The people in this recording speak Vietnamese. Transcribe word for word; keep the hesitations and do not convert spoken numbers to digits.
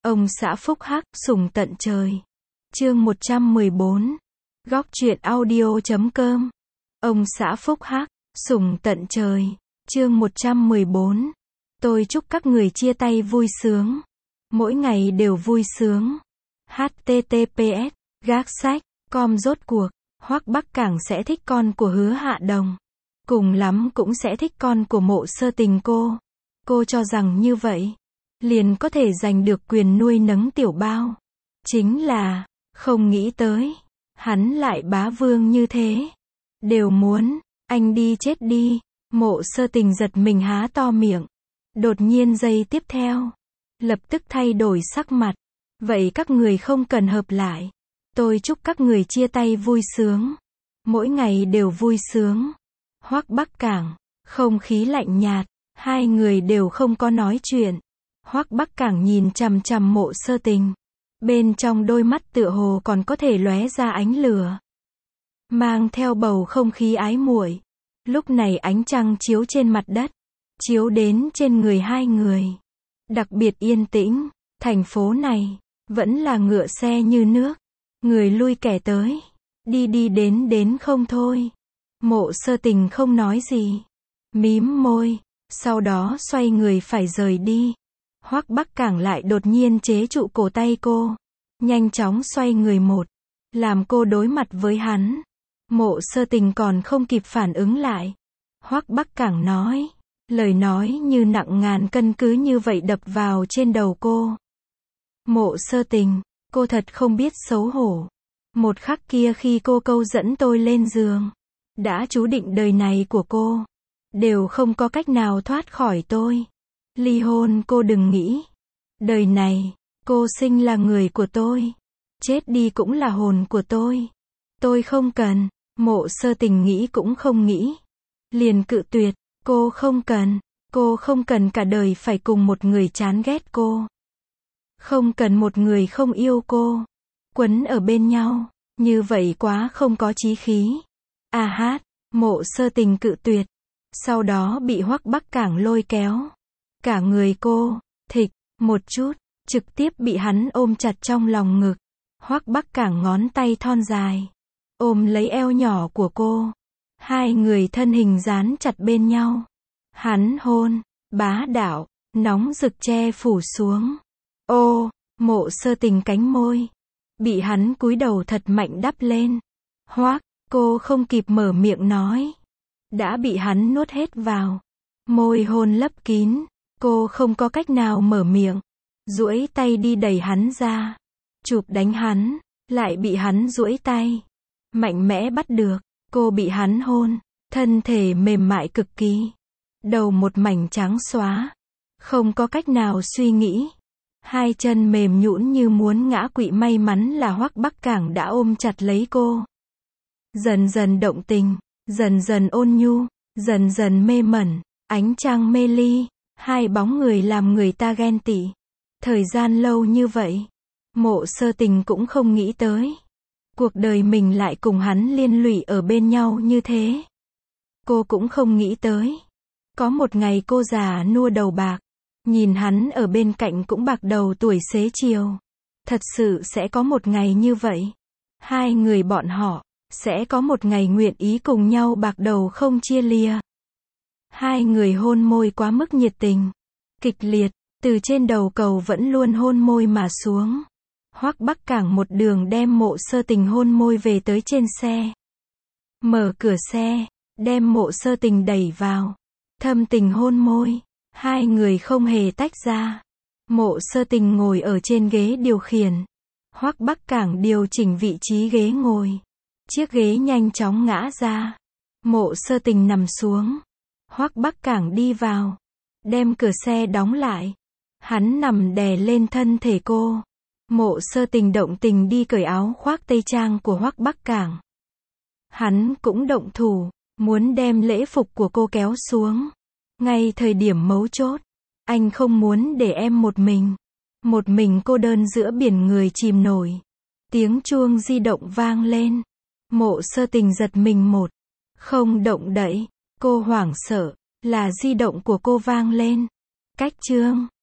Ông xã phúc hắc, sủng tận trời. Chương một trăm mười bốn. Góc truyện audio chấm com. Ông xã phúc hắc, sủng tận trời. Chương một trăm mười bốn. Tôi chúc các người chia tay vui sướng. Mỗi ngày đều vui sướng. H T T P S. Gác sách. Com rốt cuộc. Hoắc Bắc Cảng sẽ thích con của Hứa Hạ Đồng. Cùng lắm cũng sẽ thích con của Mộ Sơ Tình cô. Cô cho rằng như vậy, liền có thể giành được quyền nuôi nấng tiểu bao. Chính là, không nghĩ tới, hắn lại bá vương như thế. Đều muốn, anh đi chết đi. Mộ Sơ Tình giật mình há to miệng. Đột nhiên giây tiếp theo, lập tức thay đổi sắc mặt. Vậy các người không cần hợp lại. Tôi chúc các người chia tay vui sướng. Mỗi ngày đều vui sướng. Hoắc Bắc Cảng, không khí lạnh nhạt, hai người đều không có nói chuyện. Hoắc Bắc Cảng nhìn chằm chằm Mộ Sơ Tình. Bên trong đôi mắt tựa hồ còn có thể lóe ra ánh lửa. Mang theo bầu không khí ái muội. Lúc này ánh trăng chiếu trên mặt đất. Chiếu đến trên người hai người. Đặc biệt yên tĩnh. Thành phố này, vẫn là ngựa xe như nước. Người lui kẻ tới. Đi đi đến đến không thôi. Mộ Sơ Tình không nói gì. Mím môi. Sau đó xoay người phải rời đi. Hoắc Bắc Cảng lại đột nhiên chế trụ cổ tay cô. Nhanh chóng xoay người một. Làm cô đối mặt với hắn. Mộ Sơ Tình còn không kịp phản ứng lại. Hoắc Bắc Cảng nói. Lời nói như nặng ngàn cân cứ như vậy đập vào trên đầu cô. Mộ Sơ Tình, cô thật không biết xấu hổ. Một khắc kia khi cô câu dẫn tôi lên giường, đã chú định đời này của cô đều không có cách nào thoát khỏi tôi. Ly hôn cô đừng nghĩ. Đời này, cô sinh là người của tôi. Chết đi cũng là hồn của tôi. Tôi không cần. Mộ Sơ Tình nghĩ cũng không nghĩ. Liền cự tuyệt. Cô không cần. Cô không cần cả đời phải cùng một người chán ghét cô. Không cần một người không yêu cô. Quấn ở bên nhau. Như vậy quá không có chí khí. À hát. Mộ Sơ Tình cự tuyệt. Sau đó bị Hoắc Bắc Cảng lôi kéo. Cả người cô, thịch, một chút, trực tiếp bị hắn ôm chặt trong lòng ngực. Hoắc Bắc Cảng ngón tay thon dài, ôm lấy eo nhỏ của cô. Hai người thân hình dán chặt bên nhau. Hắn hôn, bá đạo, nóng rực che phủ xuống. Ô, Mộ Sơ Tình cánh môi, bị hắn cúi đầu thật mạnh đắp lên. Hoắc, cô không kịp mở miệng nói. Đã bị hắn nuốt hết vào. Môi hôn lấp kín. Cô không có cách nào mở miệng. Duỗi tay đi đẩy hắn ra. Chụp đánh hắn. Lại bị hắn duỗi tay. Mạnh mẽ bắt được. Cô bị hắn hôn. Thân thể mềm mại cực kỳ. Đầu một mảnh trắng xóa. Không có cách nào suy nghĩ. Hai chân mềm nhũn như muốn ngã quỵ. May mắn là Hoắc Bắc Cảng đã ôm chặt lấy cô. Dần dần động tình. Dần dần ôn nhu. Dần dần mê mẩn. Ánh trăng mê ly. Hai bóng người làm người ta ghen tị. Thời gian lâu như vậy, Mộ Sơ Tình cũng không nghĩ tới. Cuộc đời mình lại cùng hắn liên lụy ở bên nhau như thế. Cô cũng không nghĩ tới. Có một ngày cô già nua đầu bạc. Nhìn hắn ở bên cạnh cũng bạc đầu tuổi xế chiều. Thật sự sẽ có một ngày như vậy. Hai người bọn họ sẽ có một ngày nguyện ý cùng nhau bạc đầu không chia lìa. Hai người hôn môi quá mức nhiệt tình, kịch liệt, từ trên đầu cầu vẫn luôn hôn môi mà xuống. Hoắc Bắc Cảng một đường đem Mộ Sơ Tình hôn môi về tới trên xe. Mở cửa xe, đem Mộ Sơ Tình đẩy vào. Thâm tình hôn môi, hai người không hề tách ra. Mộ Sơ Tình ngồi ở trên ghế điều khiển. Hoắc Bắc Cảng điều chỉnh vị trí ghế ngồi. Chiếc ghế nhanh chóng ngã ra. Mộ Sơ Tình nằm xuống. Hoắc Bắc Cảng đi vào, đem cửa xe đóng lại. Hắn nằm đè lên thân thể cô. Mộ Sơ Tình động tình đi cởi áo khoác tây trang của Hoắc Bắc Cảng. Hắn cũng động thủ, muốn đem lễ phục của cô kéo xuống. Ngay thời điểm mấu chốt, anh không muốn để em một mình. Một mình cô đơn giữa biển người chìm nổi. Tiếng chuông di động vang lên. Mộ Sơ Tình giật mình một, không động đậy. Cô hoảng sợ, là di động của cô vang lên. Cách chương